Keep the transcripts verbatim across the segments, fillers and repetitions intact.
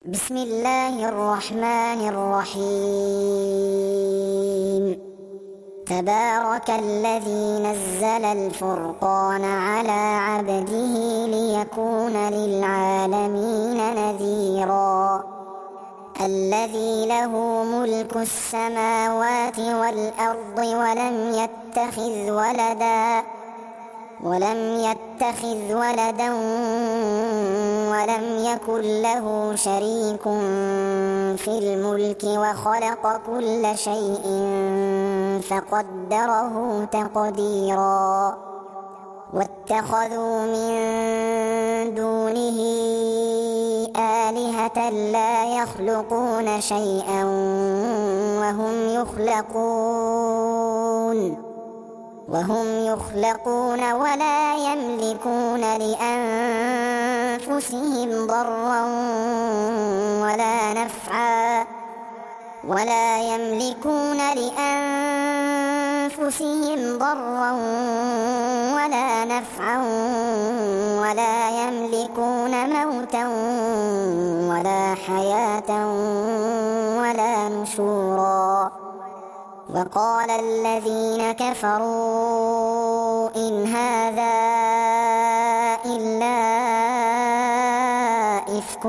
بسم الله الرحمن الرحيم. تبارك الذي نزل الفرقان على عبده ليكون للعالمين نذيرا. الذي له ملك السماوات والأرض ولم يتخذ ولدا ولم يتخذ ولدا ولم يكن له شريك في الملك وخلق كل شيء فقدره تقديرا. واتخذوا من دونه آلهة لا يخلقون شيئا وهم يخلقون وهم يخلقون ولا يملكون لأنفسهم ضرا ولا نفعا ولا يملكون لأنفسهم ضرا ولا نفعا ولا يملكون موتا ولا حياة ولا نشورا. وقال الذين كفروا إن هذا إلا إفك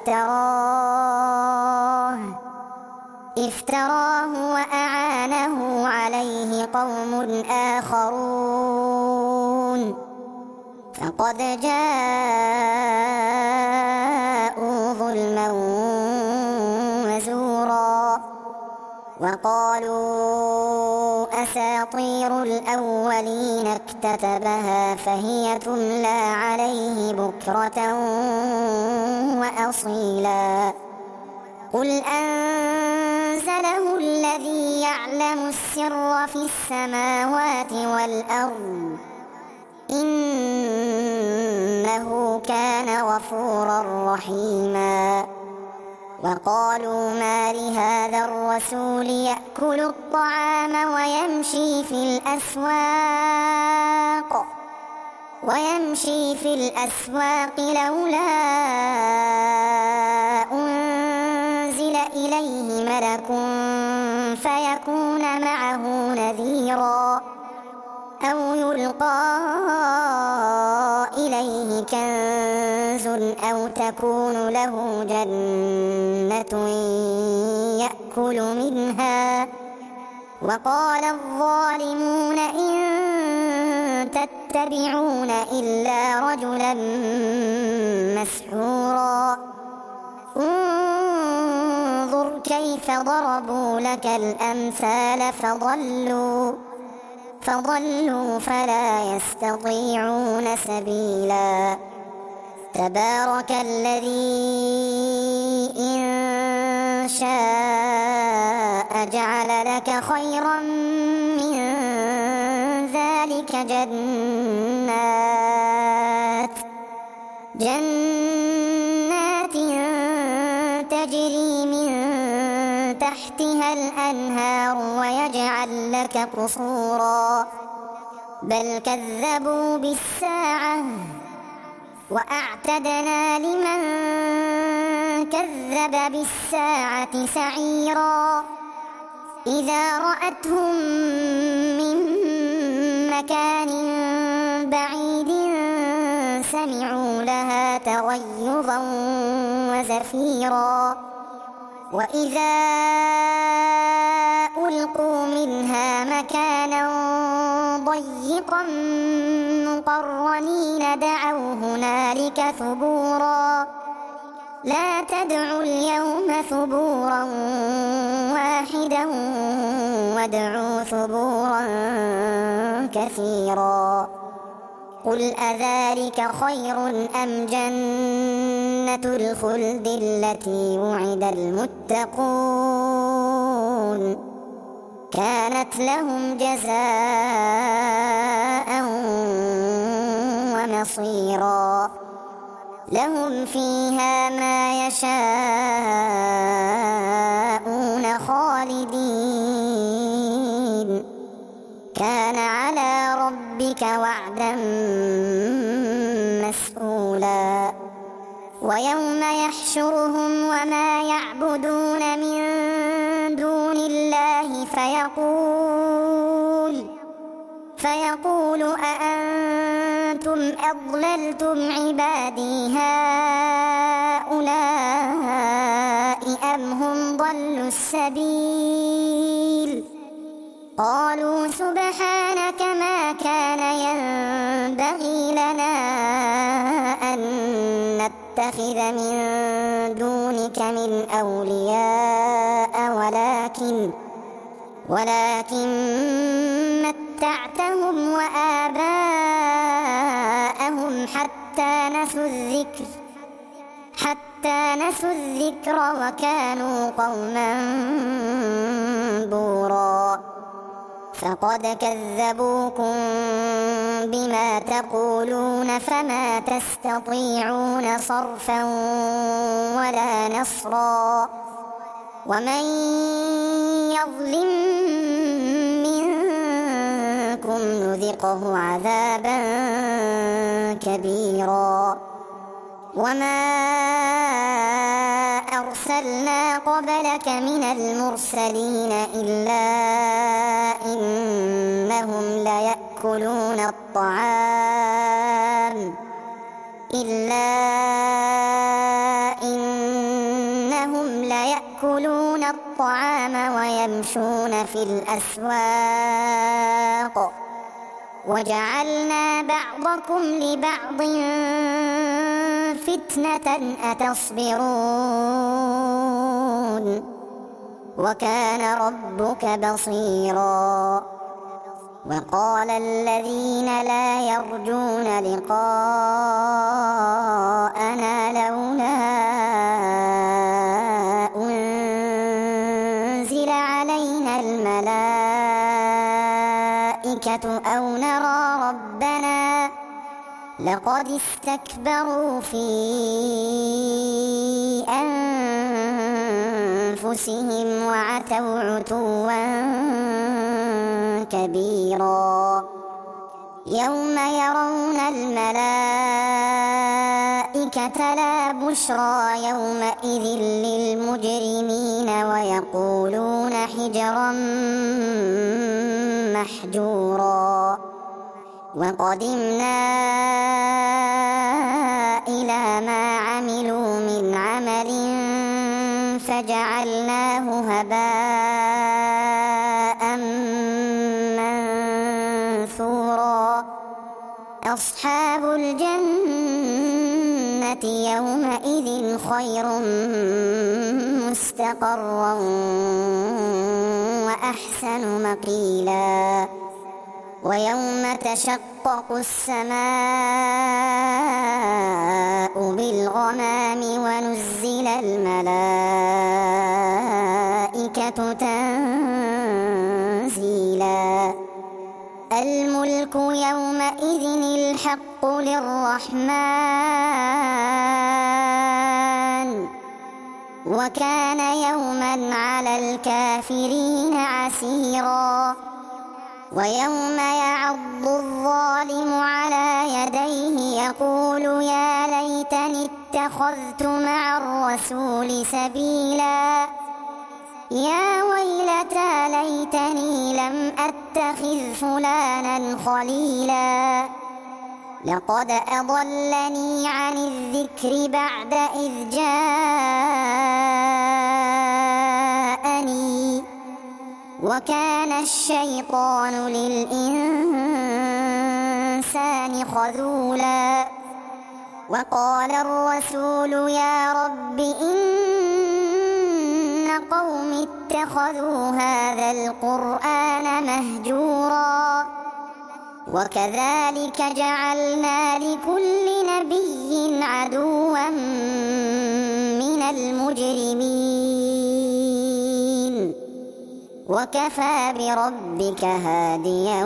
افتراه افتراه وأعانه عليه قوم آخرون فقد جاءوا ظلما وزورا. وقالوا أساطير الأولين اكتتبها فهي تملى عليه بكرة وأصيلا. قل أنزله الذي يعلم السر في السماوات والأرض إنه كان غفورا رحيما. وقالوا ما لهذا الرسول يأكل الطعام ويمشي في الأسواق ويمشي في الأسواق لولا أنزل إليه ملك فيكون معه نذيرا أو يلقى إليه كنز أو تكون له جنة يأكل منها. وقال الظالمون إن تتبعون إلا رجلا مسحورا. انظر كيف ضربوا لك الأمثال فضلوا فضلوا فلا يستطيعون سبيلا. تبارك الذي إن شاء جعل لك خيرا من ذلك جنات جنات تجري من تحتها الأنهار ويجعل لك قصورا. بل كذبوا بالساعة وأعتدنا لمن كذب بالساعة سعيرا. إذا رأتهم من مكان بعيد سمعوا لها تغيظا وزفيرا. وإذا ألقوا منها مكانا ضيقا مقرنين دعوا هنالك ثبورا. لا تدعوا اليوم ثبورا واحدا وادعوا ثبورا كثيرا. قل أذلك خير أم جنة الخلد التي وعد المتقون كانت لهم جزاء ومصيرا. لهم فيها ما يشاءون خالدين كان على ربك وعدا مسئولا. ويوم يحشرهم وما يعبدون من دون الله فيقول فيقول أأنتم أضللتم عبادي هؤلاء أم هم ضلوا السبيل قالوا سبحانك ما كان ينبغي لنا أن نتخذ من دونك من أولياء ولكن ولكن متعتهم وآباءهم حتى نسوا الذكر حتى نسوا الذكر وكانوا قوما بورا فقد كذبوكم بما تقولون فما تستطيعون صرفا ولا نصرا ومن يظلم منكم نذقه عذابا كبيرا وما أرسلنا قبلك من المرسلين إلا إنهم ليأكلون الطعام إلا إنهم ليأكلون الطعام ويمشون في الأسواق وجعلنا بعضكم لبعض فتنة أتصبرون وكان ربك بصيرا وقال الذين لا يرجون لقاءنا لولا أنزل علينا الملائكة أو نرى ربنا لقد استكبروا في أنفسهم وعتوا عتوا كبيرا يوم يرون الملائكة لا بشرى يومئذ للمجرمين ويقولون حجرا محجورا وقدمنا إلى ما عملوا من عمل فجعلناه هباء منثورا أصحاب الجنة يومئذ خير مستقرا وأحسن مقيلا ويوم تشقق السماء بالغمام ونزل الملائكة تنزيلا الملك يومئذ الحق للرحمن وكان يوما على الكافرين عسيرا ويوم يعض الظالم على يديه يقول يا ليتني اتخذت مع الرسول سبيلا يا ويلتى ليتني لم أتخذ فلانا خليلا لقد أضلني عن الذكر بعد إذ جاءني وكان الشيطان للإنسان خذولا وقال الرسول يا رب إن قوم اتخذوا هذا القرآن مهجورا وكذلك جعلنا لكل نبي عدوا من المجرمين وكفى بربك هاديا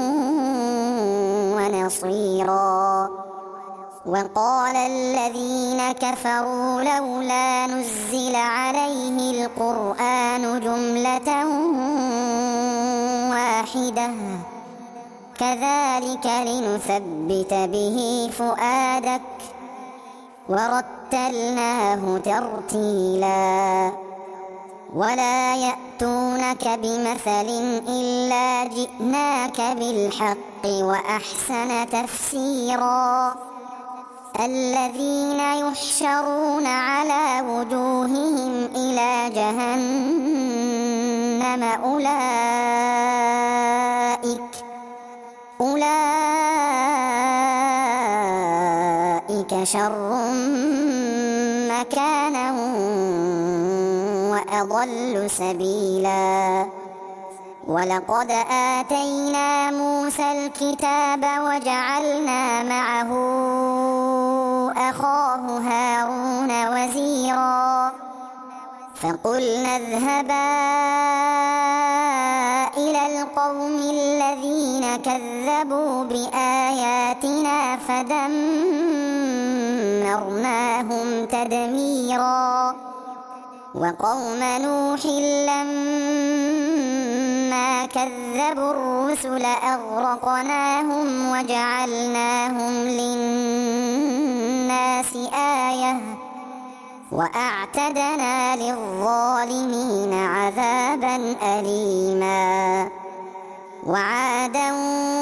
ونصيرا وقال الذين كفروا لولا نزل عليه القرآن جملة واحدة كذلك لنثبت به فؤادك ورتلناه ترتيلا ولا يأتونك بمثل إلا جئناك بالحق وأحسن تفسيرا الذين يحشرون على وجوههم إلى جهنم أولئك أولئك شر مكانا وأضل سبيلا ولقد آتينا موسى الكتاب وجعلنا معه أخاه هارون وزيرا فقلنا اذهبا إلى القوم الذين كذبوا بآياتنا فدمرناهم تدميرا وقوم نوح لما كذبوا الرسل أغرقناهم وجعلناهم للناس آية وأعتدنا للظالمين عذابا أليما وعادا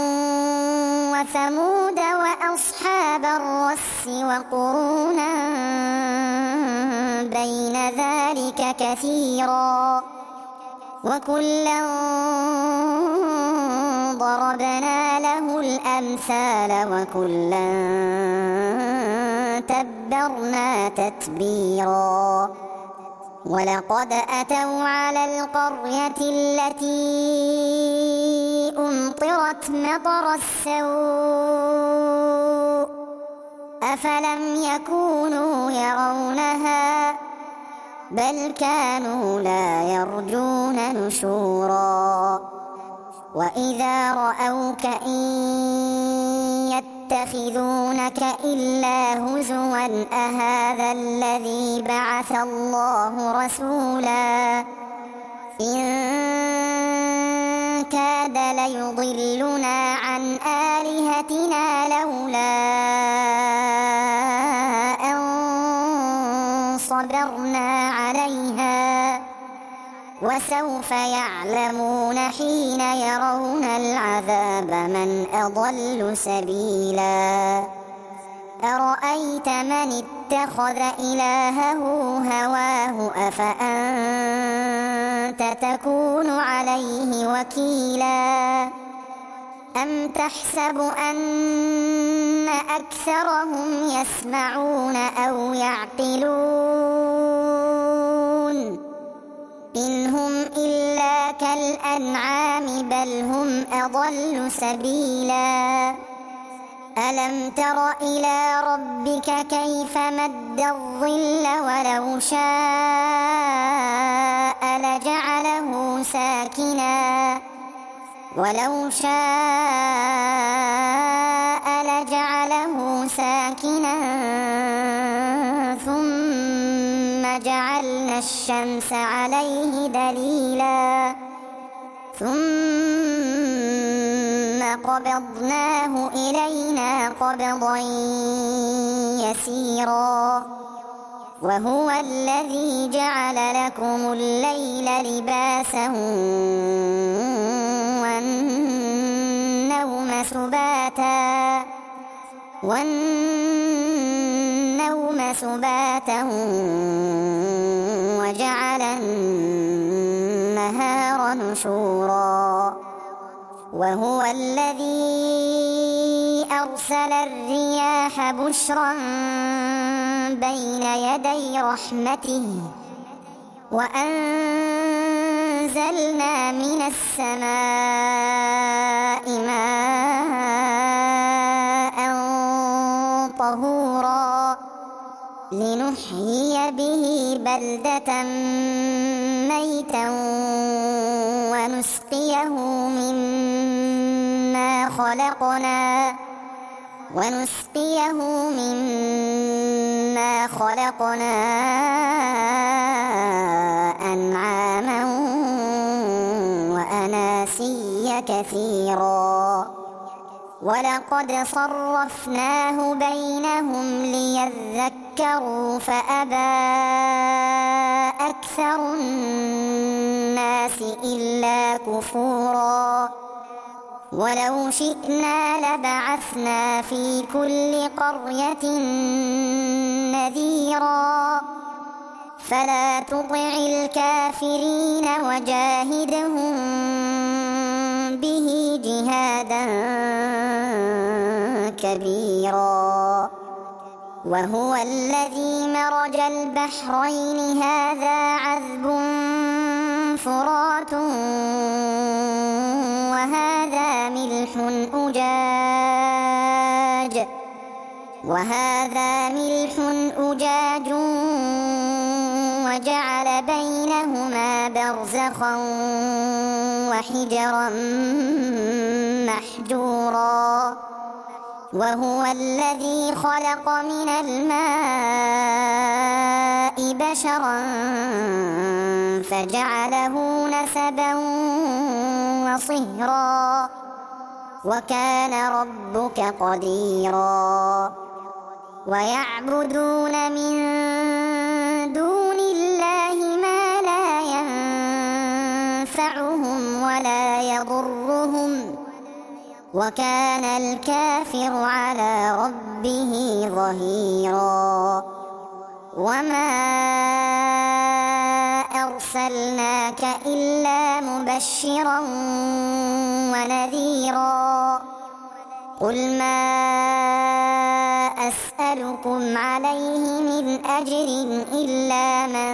وثمود وأصحاب الرس وقرونا بين ذلك كثيرا وكلا ضربنا له الأمثال وكلا تبرنا تتبيرا ولقد أتوا على القرية التي أمطرت مطر السوء أفلم يكونوا يرونها بل كانوا لا يرجون نشورا وإذا رأوك إن يتخذونك إلا هزوا أهذا الذي بعث الله رسولا إن كاد ليضلنا عن آلهتنا لولا أن صبرنا عليها وسوف يعلمون حين يرون العذاب من أضل سبيلا أرأيت من اتخذ إلهه هواه أفأنت تكون عليه وكيلا أم تحسب أن أكثرهم يسمعون أو يعقلون إن هم إلا كالأنعام بل هم أضل سبيلا ألم تر إلى ربك كيف مد الظل ولو شاء لجعله ساكنا ولو شاء لجعله ساكنا ثم جعلنا الشمس عليه دليلا ثم قبضناه إلينا قبضا يسيرا وهو الذي جعل لكم الليل لباسا والنوم سباتا والنوم سباتا وجعل النهار نشورا وهو الذي أرسل الرياح بشرا بين يدي رحمته وأنزلنا من السماء ماء طهورا لنحيي به بلدة ميتا ونسقيه مما خلقنا ونسقيه مما خلقنا أنعاما وأناسيا كثيرا ولقد صرفناه بينهم ليذكروا ذكروا فأبى أكثر الناس إلا كفورا ولو شئنا لبعثنا في كل قرية نذيرا فلا تطع الكافرين وجاهدهم به جهادا كبيرا وهو الذي مرج البحرين هذا عذب فرات وهذا ملح أجاج وهذا ملح أجاج وجعل بينهما برزخا وحجرا محجورا وهو الذي خلق من الماء بشرا فجعله نسبا وصهرا وكان ربك قديرا ويعبدون من دون الله ما لا ينفعهم ولا يضرهم وكان الكافر على ربه ظهيرا وما أرسلناك إلا مبشرا ونذيرا قل ما أسألكم عليه من أجر إلا من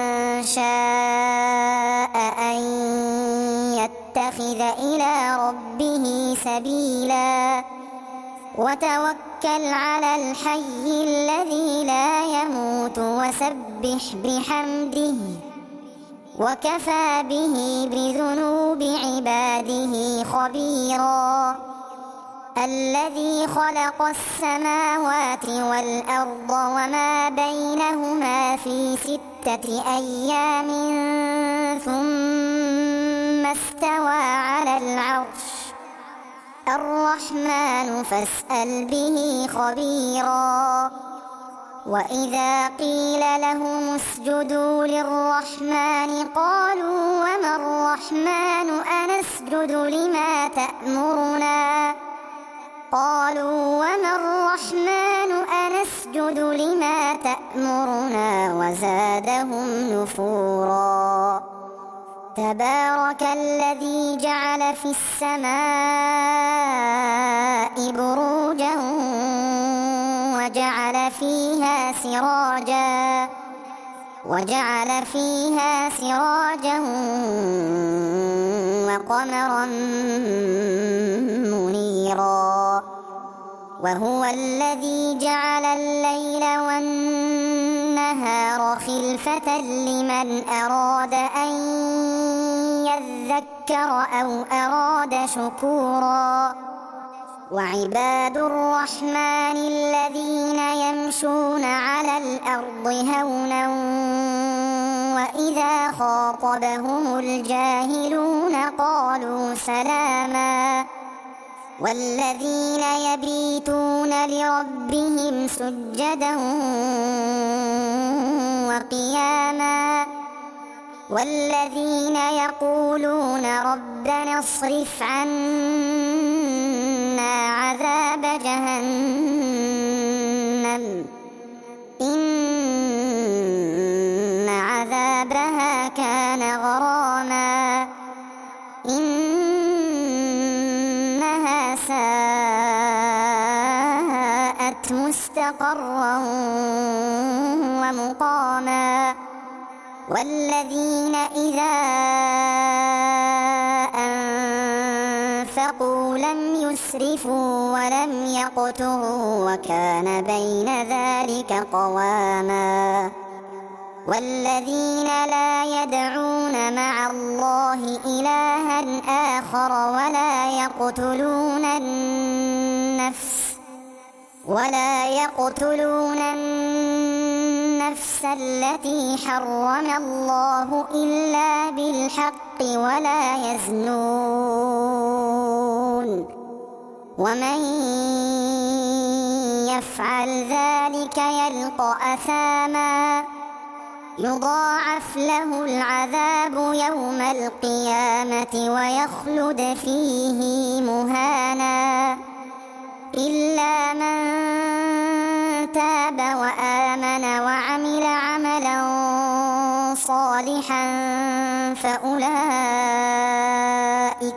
شاء أن يتخذ إلى ربه سبيلا وتوكل على الحي الذي لا يموت وسبح بحمده وكفى به بذنوب عباده خبيرا الذي خلق السماوات والأرض وما بينهما في ستة أيام ثم استوى على العرش الرحمن فاسأل به خبيرا وإذا قيل لهم اسجدوا للرحمن قالوا وما الرحمن أنسجد لما تأمرنا قالوا وما الرحمن أنسجد لما تأمرنا وزادهم نفورا تبارك الذي جعل في السماء بروجا وجعل فيها سراجا وجعل فيها سراجا وقمرا منيرا وهو الذي جعل الليل والنهار خلفة لمن أراد أن يذكر أو أراد شكورا وعباد الرحمن الذين يمشون على الأرض هونا وإذا خاطبهم الجاهلون قالوا سلاما والذين يبيتون لربهم سجدا وقياما والذين يقولون ربنا اصرف عنا عذاب جهنم إن عذابها كان غراما إنها ساءت مستقرا ومقاما والذين إذا أنفقوا لم يسرفوا ولم يقتروا وكان بين ذلك قواما والذين لا يدعون مع الله إلها آخر ولا يقتلون النفس ولا يقتلون النفس التي حرم الله إلا بالحق ولا يزنون ومن يفعل ذلك يلقى أثاما يضاعف له العذاب يوم القيامة ويخلد فيه مهانا إلا من تاب وآمن وعمل عملا صالحا فأولئك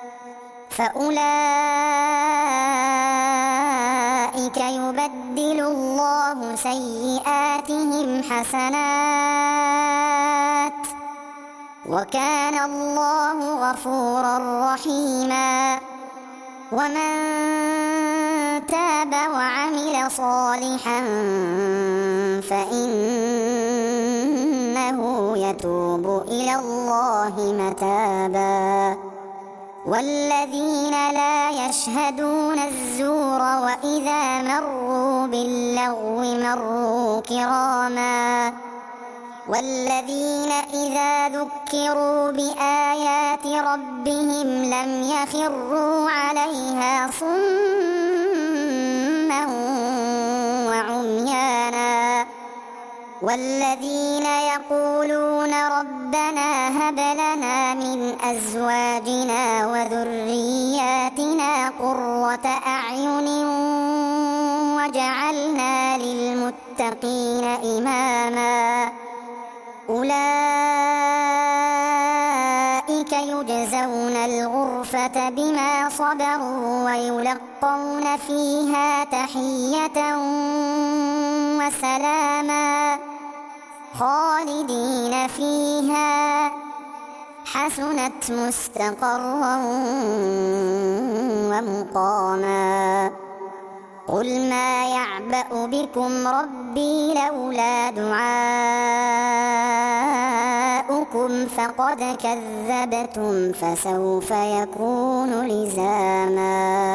فأولئك يبدل الله سيئاتهم حسنات وكان الله غفورا رحيما ومن تاب وعمل صالحا فإنه يتوب إلى الله متابا والذين لا يشهدون الزور وإذا مروا باللغو مروا كراما والذين إذا ذكروا بآيات ربهم لم يخروا عليها صما وعميانا والذين يقولون ربنا هب لنا من أزواجنا وذرياتنا قرة أعين وجعلنا للمتقين إماما أولئك يجزون الغرفة بما صبروا ويلقون فيها تحية وسلاما خالدين فيها حسنت مستقرا ومقاما قل ما يعبأ بكم ربي لولا دعاؤكم فقد كذبتم فسوف يكون لزاما.